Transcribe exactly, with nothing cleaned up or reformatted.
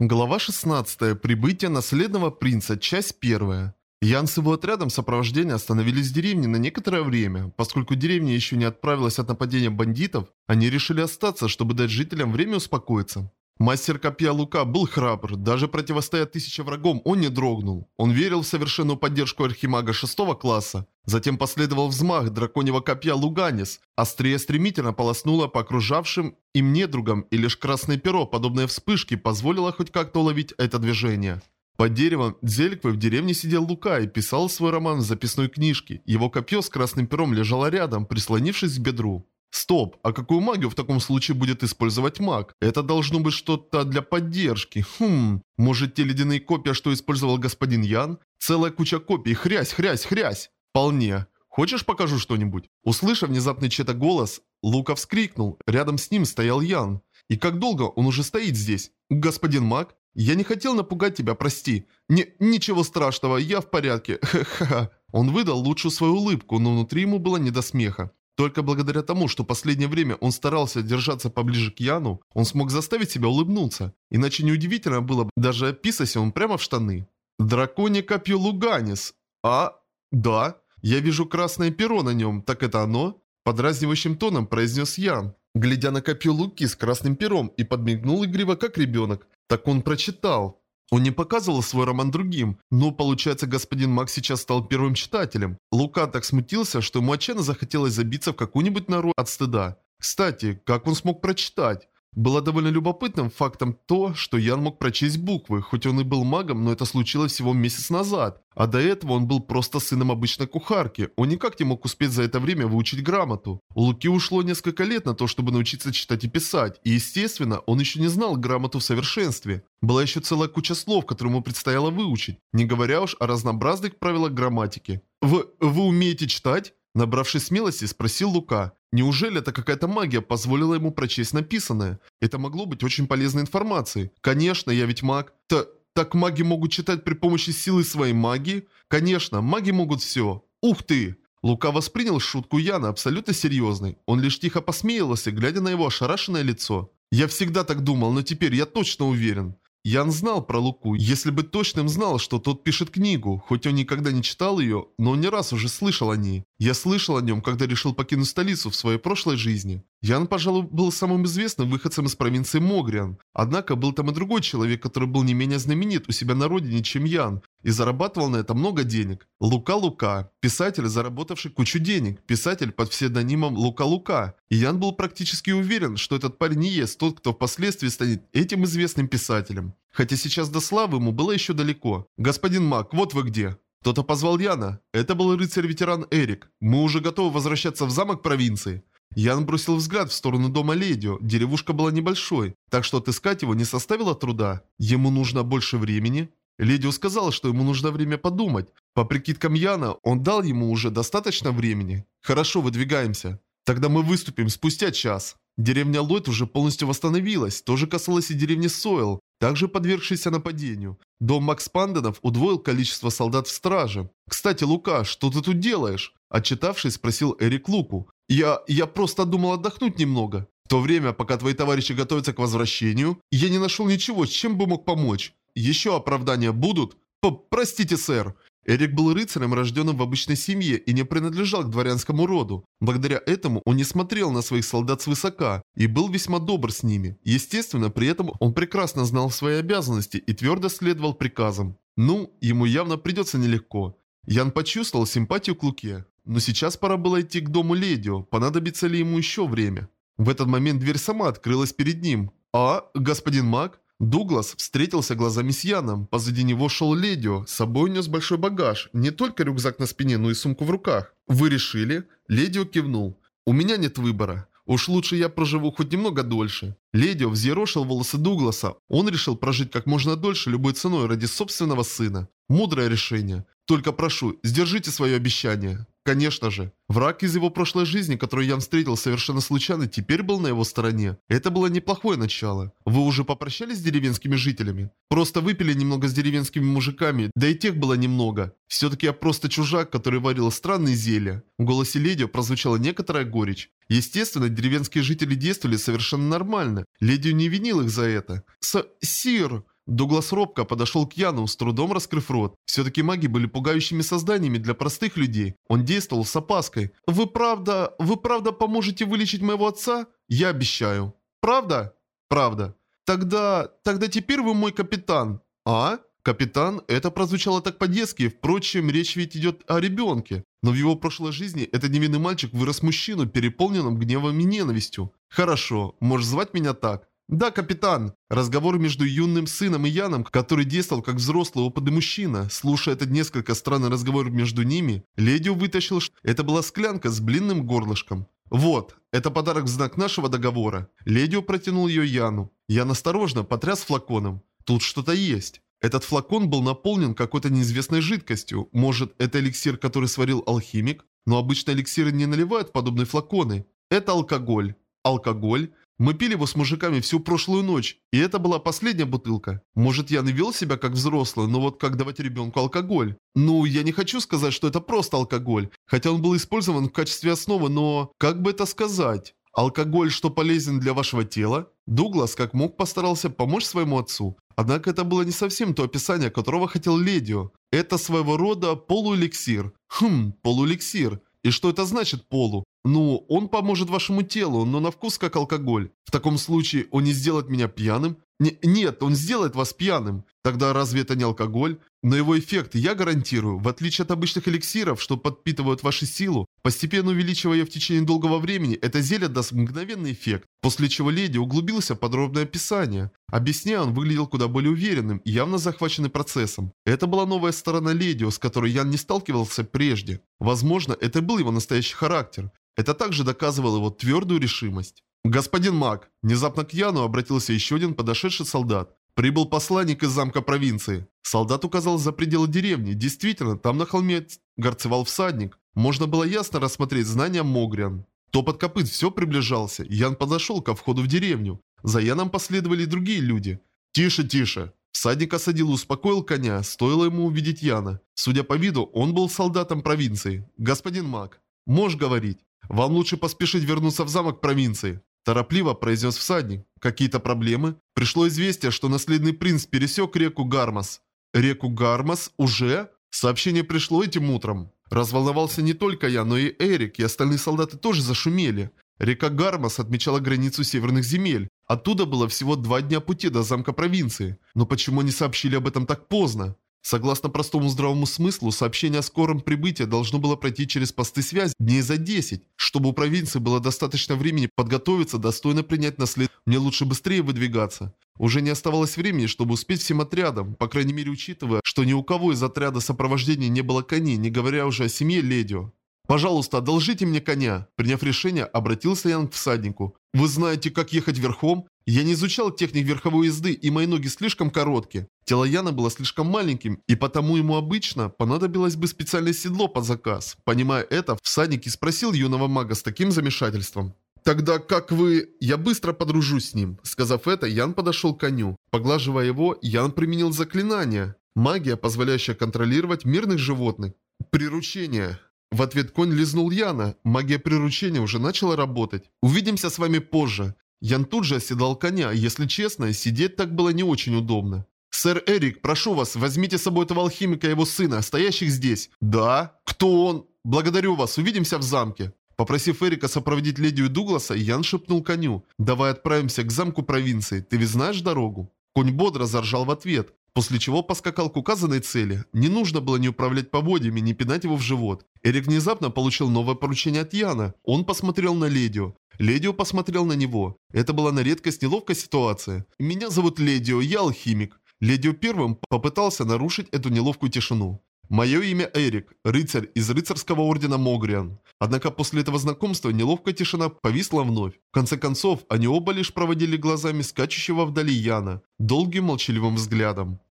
Глава шестнадцатая. Прибытие наследного принца. Часть первая. Ян с его отрядом сопровождения остановились в деревне на некоторое время. Поскольку деревня еще не отправилась от нападения бандитов, они решили остаться, чтобы дать жителям время успокоиться. Мастер копья Лука был храбр, даже противостоя тысяче врагам он не дрогнул. Он верил в совершенную поддержку архимага шестого класса. Затем последовал взмах драконьего копья Луганис. Острие стремительно полоснуло по окружавшим им недругам, и лишь красное перо, подобное вспышке, позволило хоть как-то уловить это движение. Под деревом Дзельквы в деревне сидел Лука и писал свой роман в записной книжке. Его копье с красным пером лежало рядом, прислонившись к бедру. Стоп, а какую магию в таком случае будет использовать маг? Это должно быть что-то для поддержки. Хм, может те ледяные копья, что использовал господин Ян? Целая куча копий, хрясь, хрясь, хрясь. Вполне. Хочешь покажу что-нибудь? Услышав внезапный чей-то голос, Лука вскрикнул. Рядом с ним стоял Ян. И как долго он уже стоит здесь? Господин маг? Я не хотел напугать тебя, прости. Не, ничего страшного, я в порядке. Ха-ха. Он выдал лучшую свою улыбку, но внутри ему было не до смеха. Только благодаря тому, что последнее время он старался держаться поближе к Яну, он смог заставить себя улыбнуться. Иначе неудивительно было бы, даже описался он прямо в штаны. Драконье копье Луганис. А, да, я вижу красное перо на нем, так это оно? Подразнивающим тоном произнес Ян, глядя на копье Луки с красным пером, и подмигнул игриво, как ребенок. Так он прочитал. Он не показывал свой роман другим, но, получается, господин Мак сейчас стал первым читателем. Лука так смутился, что ему отчаянно захотелось забиться в какую-нибудь нору от стыда. Кстати, как он смог прочитать? Было довольно любопытным фактом то, что Ян мог прочесть буквы, хоть он и был магом, но это случилось всего месяц назад. А до этого он был просто сыном обычной кухарки, он никак не мог успеть за это время выучить грамоту. У Луки ушло несколько лет на то, чтобы научиться читать и писать, и естественно, он еще не знал грамоту в совершенстве. Была еще целая куча слов, которые ему предстояло выучить, не говоря уж о разнообразных правилах грамматики. «Вы, вы умеете читать?» Набравшись смелости, спросил Лука. Неужели это какая-то магия позволила ему прочесть написанное? Это могло быть очень полезной информацией. Конечно, я ведь маг. Т так маги могут читать при помощи силы своей магии? Конечно, маги могут все. Ух ты! Лука воспринял шутку Яна абсолютно серьезной. Он лишь тихо посмеялся, глядя на его ошарашенное лицо. Я всегда так думал, но теперь я точно уверен. Ян знал про Луку, если бы точным знал, что тот пишет книгу, хоть он никогда не читал ее, но он не раз уже слышал о ней. Я слышал о нем, когда решил покинуть столицу в своей прошлой жизни. Ян, пожалуй, был самым известным выходцем из провинции Могриан. Однако был там и другой человек, который был не менее знаменит у себя на родине, чем Ян, и зарабатывал на это много денег. Лука Лука, писатель, заработавший кучу денег, писатель под псевдонимом Лука Лука. И Ян был практически уверен, что этот парень не есть тот, кто впоследствии станет этим известным писателем. Хотя сейчас до славы ему было еще далеко. «Господин Мак, вот вы где!» Кто-то позвал Яна. Это был рыцарь-ветеран Эрик. «Мы уже готовы возвращаться в замок провинции». Ян бросил взгляд в сторону дома Ледио. Деревушка была небольшой, так что отыскать его не составило труда. Ему нужно больше времени. Ледио сказал, что ему нужно время подумать. По прикидкам Яна, он дал ему уже достаточно времени. «Хорошо, выдвигаемся. Тогда мы выступим спустя час». Деревня Ллойд уже полностью восстановилась, тоже касалось и деревни Сойл, также подвергшейся нападению. Дом Макс Панденов удвоил количество солдат в страже. «Кстати, Лука, что ты тут делаешь?» Отчитавшись, спросил Эрик Луку. «Я... я просто думал отдохнуть немного. В то время, пока твои товарищи готовятся к возвращению, я не нашел ничего, с чем бы мог помочь. Еще оправдания будут?» П «Простите, сэр». Эрик был рыцарем, рожденным в обычной семье, и не принадлежал к дворянскому роду. Благодаря этому он не смотрел на своих солдат свысока и был весьма добр с ними. Естественно, при этом он прекрасно знал свои обязанности и твердо следовал приказам. Ну, ему явно придется нелегко. Ян почувствовал симпатию к Луке. Но сейчас пора было идти к дому Ледио, понадобится ли ему еще время. В этот момент дверь сама открылась перед ним. «А, господин Мак?» Дуглас встретился глазами с Яном. Позади него шел Ледио. С собой нес большой багаж. Не только рюкзак на спине, но и сумку в руках. «Вы решили?» Ледио кивнул. «У меня нет выбора. Уж лучше я проживу хоть немного дольше». Ледио взъерошил волосы Дугласа. Он решил прожить как можно дольше любой ценой ради собственного сына. Мудрое решение. Только прошу, сдержите свое обещание. Конечно же. Враг из его прошлой жизни, который Ян встретил совершенно случайно, теперь был на его стороне. Это было неплохое начало. Вы уже попрощались с деревенскими жителями? Просто выпили немного с деревенскими мужиками, да и тех было немного. Все-таки я просто чужак, который варил странные зелья. В голосе Ледио прозвучала некоторая горечь. Естественно, деревенские жители действовали совершенно нормально. Ледио не винил их за это. С... Сир... Дуглас робко подошел к Яну, с трудом раскрыв рот. Все-таки маги были пугающими созданиями для простых людей. Он действовал с опаской. «Вы правда... Вы правда поможете вылечить моего отца? Я обещаю». «Правда?» «Правда». «Тогда... Тогда теперь вы мой капитан». «А?» Капитан, это прозвучало так по-детски, впрочем, речь ведь идет о ребенке. Но в его прошлой жизни этот невинный мальчик вырос мужчину, переполненным гневом и ненавистью. Хорошо, можешь звать меня так? Да, капитан. Разговор между юным сыном и Яном, который действовал как взрослый опытный мужчина. Слушая этот несколько странный разговор между ними, Ледио вытащил, что это была склянка с блинным горлышком. Вот, это подарок в знак нашего договора. Ледио протянул ее Яну. Ян осторожно потряс флаконом. Тут что-то есть. Этот флакон был наполнен какой-то неизвестной жидкостью. Может, это эликсир, который сварил алхимик? Но обычно эликсиры не наливают в подобные флаконы. Это алкоголь. Алкоголь? Мы пили его с мужиками всю прошлую ночь, и это была последняя бутылка. Может, Ян и вел себя как взрослый, но вот как давать ребенку алкоголь? Ну, я не хочу сказать, что это просто алкоголь, хотя он был использован в качестве основы, но... Как бы это сказать? Алкоголь, что полезен для вашего тела? Дуглас как мог постарался помочь своему отцу. Однако это было не совсем то описание, которого хотел Ледио. Это своего рода полуэликсир. Хм, полуэликсир. И что это значит полу? Ну, он поможет вашему телу, но на вкус как алкоголь. В таком случае он не сделает меня пьяным? Не, нет, он сделает вас пьяным. Тогда разве это не алкоголь? Но его эффект я гарантирую, в отличие от обычных эликсиров, что подпитывают вашу силу, постепенно увеличивая ее в течение долгого времени, это зелье даст мгновенный эффект. После чего леди углубился в подробное описание. Объясняя, он выглядел куда более уверенным и явно захваченный процессом. Это была новая сторона Ледио, с которой Ян не сталкивался прежде. Возможно, это был его настоящий характер. Это также доказывало его твердую решимость. «Господин маг!» Внезапно к Яну обратился еще один подошедший солдат. «Прибыл посланник из замка провинции». Солдат указал за пределы деревни. Действительно, там на холме горцевал всадник. Можно было ясно рассмотреть знания Могриан. Топот копыт все приближался. Ян подошел ко входу в деревню. За Яном последовали и другие люди. «Тише, тише!» Всадник осадил и успокоил коня, стоило ему увидеть Яна. Судя по виду, он был солдатом провинции. «Господин маг, можешь говорить? Вам лучше поспешить вернуться в замок провинции». Торопливо произнес всадник. «Какие-то проблемы?» Пришло известие, что наследный принц пересек реку Гармас. «Реку Гармас? Уже?» Сообщение пришло этим утром. Разволновался не только я, но и Эрик, и остальные солдаты тоже зашумели. Река Гармас отмечала границу северных земель. Оттуда было всего два дня пути до замка провинции. Но почему они сообщили об этом так поздно? Согласно простому здравому смыслу, сообщение о скором прибытии должно было пройти через посты связи дней за десять. Чтобы у провинции было достаточно времени подготовиться, достойно принять наследие. Мне лучше быстрее выдвигаться. Уже не оставалось времени, чтобы успеть всем отрядам, по крайней мере учитывая, что ни у кого из отряда сопровождения не было коней, не говоря уже о семье Ледио. «Пожалуйста, одолжите мне коня». Приняв решение, обратился Ян к всаднику. «Вы знаете, как ехать верхом? Я не изучал техник верховой езды, и мои ноги слишком короткие». Тело Яна было слишком маленьким, и потому ему обычно понадобилось бы специальное седло под заказ. Понимая это, всадник и спросил юного мага с таким замешательством. «Тогда как вы...» «Я быстро подружусь с ним». Сказав это, Ян подошел к коню. Поглаживая его, Ян применил заклинание. Магия, позволяющая контролировать мирных животных. Приручение. В ответ конь лизнул Яна. Магия приручения уже начала работать. «Увидимся с вами позже». Ян тут же оседлал коня. Если честно, сидеть так было не очень удобно. «Сэр Эрик, прошу вас, возьмите с собой этого алхимика и его сына, стоящих здесь». «Да? Кто он?» «Благодарю вас, увидимся в замке». Попросив Эрика сопроводить Ледио и Дугласа, Ян шепнул коню. «Давай отправимся к замку провинции, ты ведь знаешь дорогу?» Конь бодро заржал в ответ, после чего поскакал к указанной цели. Не нужно было ни управлять поводьями, ни пинать его в живот. Эрик внезапно получил новое поручение от Яна. Он посмотрел на Ледио. Ледио посмотрел на него. Это была на редкость неловкая ситуация. «Меня зовут Ледио, я алхимик». Ледио первым попытался нарушить эту неловкую тишину. «Мое имя Эрик, рыцарь из рыцарского ордена Могриан». Однако после этого знакомства неловкая тишина повисла вновь. В конце концов, они оба лишь проводили глазами скачущего вдали Яна, долгим молчаливым взглядом.